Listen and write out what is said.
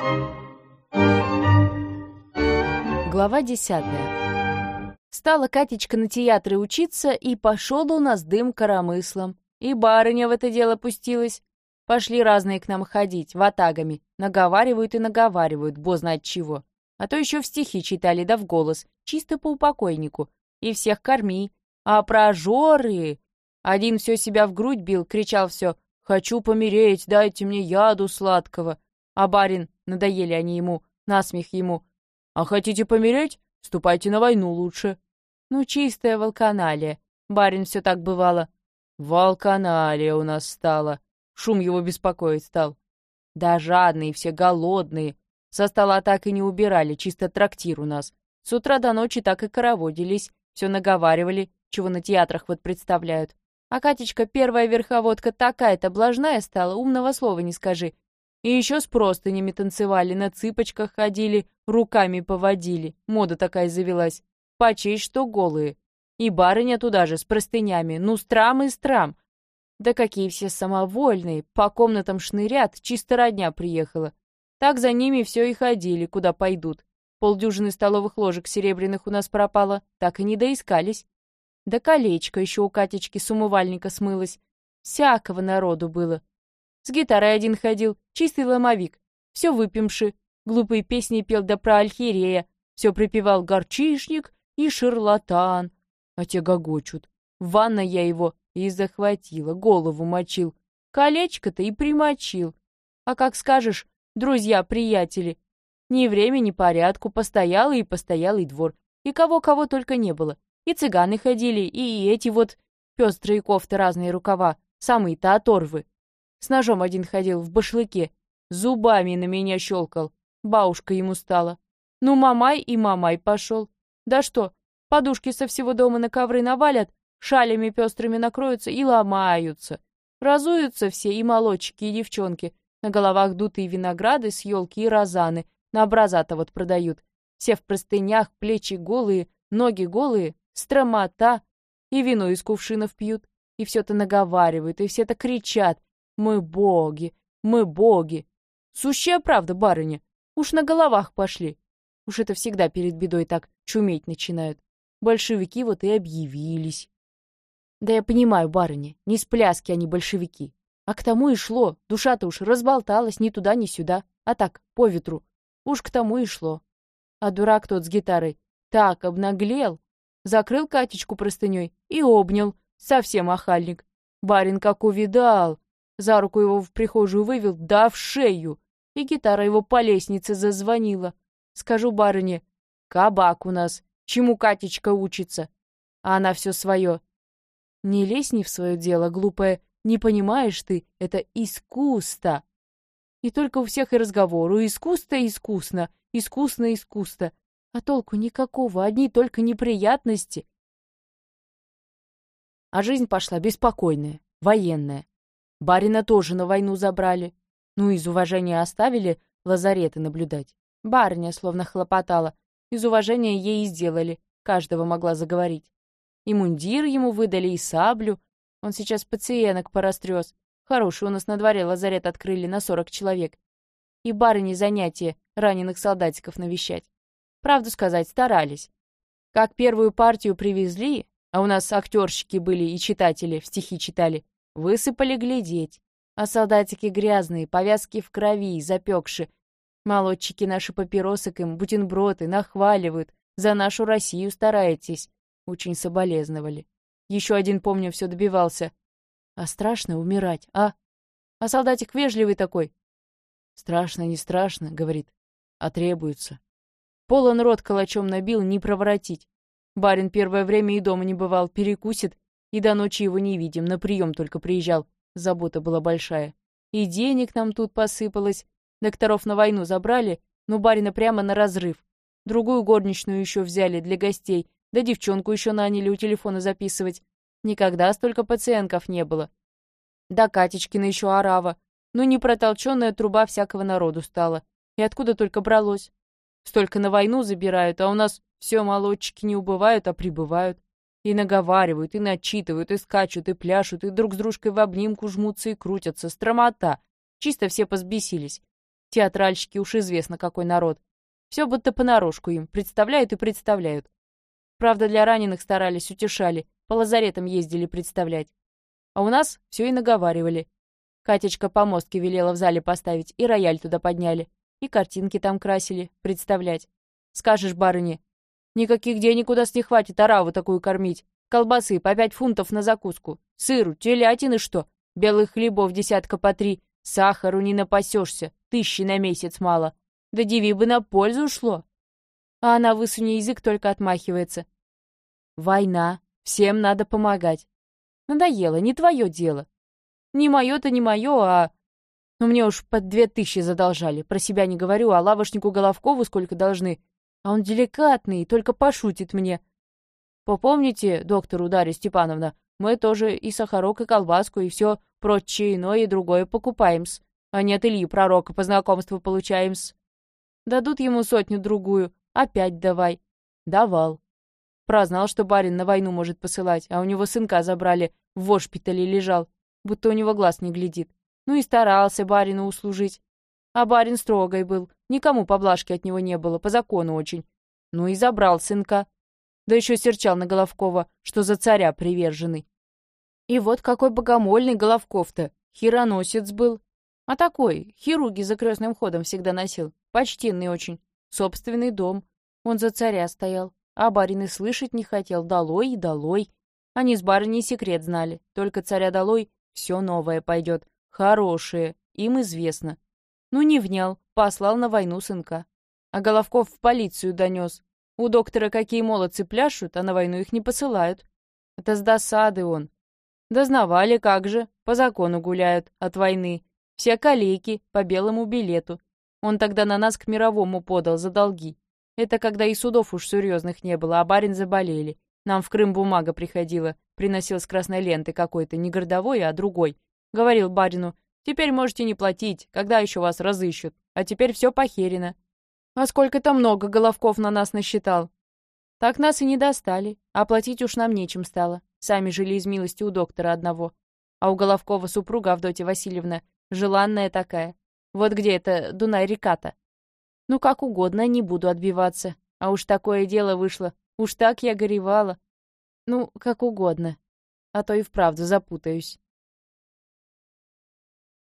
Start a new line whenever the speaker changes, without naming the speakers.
Глава 10. Стала Катечка на театре учиться, и пошел у нас дым коромыслом. И барыня в это дело пустилась. Пошли разные к нам ходить, ватагами. Наговаривают и наговаривают, бо знать чего. А то еще в стихи читали, да в голос, чисто по упокойнику. И всех корми. А прожоры! Один все себя в грудь бил, кричал все: «Хочу помереть, дайте мне яду сладкого». А барин, надоели они ему, насмех ему: «А хотите помереть? Ступайте на войну лучше». Ну, чистая валканалия. Барин все так бывало. Валканалия у нас стала. Шум его беспокоить стал. Да жадные все, голодные. Со стола так и не убирали, чисто трактир у нас. С утра до ночи так и хороводились, все наговаривали, чего на театрах вот представляют. А Катечка, первая верховодка, такая-то блажная стала, умного слова не скажи. И еще с простынями танцевали, на цыпочках ходили, руками поводили. Мода такая завелась. Почесть, что голые. И барыня туда же, с простынями. Ну, страм и страм. Да какие все самовольные, по комнатам шнырят, чисто родня приехала. Так за ними все и ходили, куда пойдут. Полдюжины столовых ложек серебряных у нас пропало, так и не доискались. Да колечко еще у Катечки с умывальника смылось. Всякого народу было. С гитарой один ходил, чистый ломовик. Все выпивши, глупые песни пел да про архиерея. Все припевал горчишник и шарлатан. А те гогочут. В ванной я его и захватила, голову мочил. Колечко-то и примочил. А как скажешь, друзья-приятели. Ни времени, ни порядку, постоялый и постоялый двор. И кого-кого только не было. И цыганы ходили, и эти вот пестрые кофты, разные рукава, самые-то оторвы. С ножом один ходил в башлыке, зубами на меня щелкал. Бабушка ему стала. Ну, мамай и мамай пошел. Да что, подушки со всего дома на ковры навалят, шалями пестрыми накроются и ломаются. Разуются все, и молодчики, и девчонки. На головах дутые винограды с елки и розаны. На образа-то вот продают. Все в простынях, плечи голые, ноги голые, стромота. И вино из кувшинов пьют. И все-то наговаривают, и все-то кричат: «Мы боги! Мы боги!» Сущая правда, барыня. Уж на головах пошли. Уж это всегда перед бедой так чуметь начинают. Большевики вот и объявились. Да я понимаю, барыня, не с пляски они большевики. А к тому и шло. Душа-то уж разболталась ни туда, ни сюда. А так, по ветру. Уж к тому и шло. А дурак тот с гитарой так обнаглел. Закрыл Катечку простыней и обнял. Совсем охальник. Барин как увидал. За руку его в прихожую вывел, да в шею. И гитара его по лестнице зазвонила. Скажу барыне: кабак у нас. Чему Катечка учится? А она все свое. Не лезь не в свое дело, глупая. Не понимаешь ты, это искусство. И только у всех и разговору: искусство искусно, искусно искусство. А толку никакого, одни только неприятности. А жизнь пошла беспокойная, военная. Барина тоже на войну забрали. Ну, из уважения оставили лазареты наблюдать. Барыня словно хлопотала. Из уважения ей и сделали. Каждого могла заговорить. И мундир ему выдали, и саблю. Он сейчас пациенток порастрез. Хороший у нас на дворе лазарет открыли на 40 человек. И барыне занятие раненых солдатиков навещать. Правду сказать, старались. Как первую партию привезли, а у нас актерщики были и читатели, в стихи читали, высыпали глядеть. А солдатики грязные, повязки в крови, запекши. Молодчики наши папиросок им, бутерброды, нахваливают. За нашу Россию стараетесь. Очень соболезновали. Еще один, помню, все добивался. А страшно умирать, а? А солдатик вежливый такой. Страшно, не страшно, говорит, а требуется. Полон рот калачом набил, не проворотить. Барин первое время и дома не бывал, перекусит, и до ночи его не видим, на прием только приезжал. Забота была большая. И денег нам тут посыпалось. Докторов на войну забрали, но барина прямо на разрыв. Другую горничную еще взяли для гостей, да девчонку еще наняли у телефона записывать. Никогда столько пациентков не было. Да Катечкина еще орава. Ну, непротолченная труба всякого народу стала. И откуда только бралось? Столько на войну забирают, а у нас все молодчики не убывают, а прибывают. И наговаривают, и начитывают, и скачут, и пляшут, и друг с дружкой в обнимку жмутся и крутятся. Стромота. Чисто все позбесились. Театральщики уж известно какой народ. Все будто понарошку им, представляют и представляют. Правда, для раненых старались, утешали, по лазаретам ездили представлять. А у нас все и наговаривали. Катечка помостки велела в зале поставить, и рояль туда подняли, и картинки там красили, представлять. Скажешь барыне, никаких денег у нас не хватит ораву такую кормить. Колбасы по 5 фунтов на закуску, сыру, телятины что, белых хлебов десятка по 3, сахару не напасешься, 1000 на месяц мало. Да диви бы на пользу шло. А она, высуня язык, только отмахивается. Война, всем надо помогать. Надоело, не твое дело. Не мое-то не мое, а... Ну, мне уж под 2000 задолжали. Про себя не говорю, а лавошнику Головкову сколько должны. А он деликатный, только пошутит мне. Попомните, доктору Дарья Степановна, мы тоже и сахарок, и колбаску, и все прочее иное и другое покупаем-с. А не от Ильи Пророка по знакомству получаем-с. Дадут ему 100-другую, опять давай. Давал. Прознал, что барин на войну может посылать, а у него сынка забрали, в ошпитале лежал, будто у него глаз не глядит. Ну и старался барину услужить. А барин строгой был, никому поблажки от него не было, по закону очень. Ну и забрал сынка. Да еще серчал на Головкова, что за царя приверженный. И вот какой богомольный Головков-то, хироносец был. А такой, хирурги за крестным ходом всегда носил, почтенный очень, собственный дом. Он за царя стоял, а барин и слышать не хотел, долой и долой. Они с барыней секрет знали, только царя долой, все новое пойдет, хорошее, им известно. Ну не внял, послал на войну сынка. А Головков в полицию донес. У доктора какие молодцы пляшут, а на войну их не посылают. Это с досады он. Дознавали, как же, по закону гуляют, от войны. Все калеки, по белому билету. Он тогда на нас к мировому подал за долги. Это когда и судов уж серьезных не было, а барин заболели. Нам в Крым бумага приходила. Приносил с красной ленты какой-то, не городовой, а другой. Говорил барину, теперь можете не платить, когда еще вас разыщут. А теперь все похерено. А сколько-то много Головков на нас насчитал. Так нас и не достали, а платить уж нам нечем стало. Сами жили из милости у доктора одного. А у Головкова супруга Авдотья Васильевна желанная такая. Вот где это Дунай-река-то. Ну, как угодно, не буду отбиваться. А уж такое дело вышло. Уж так я горевала. Ну, как угодно. А то и вправду запутаюсь.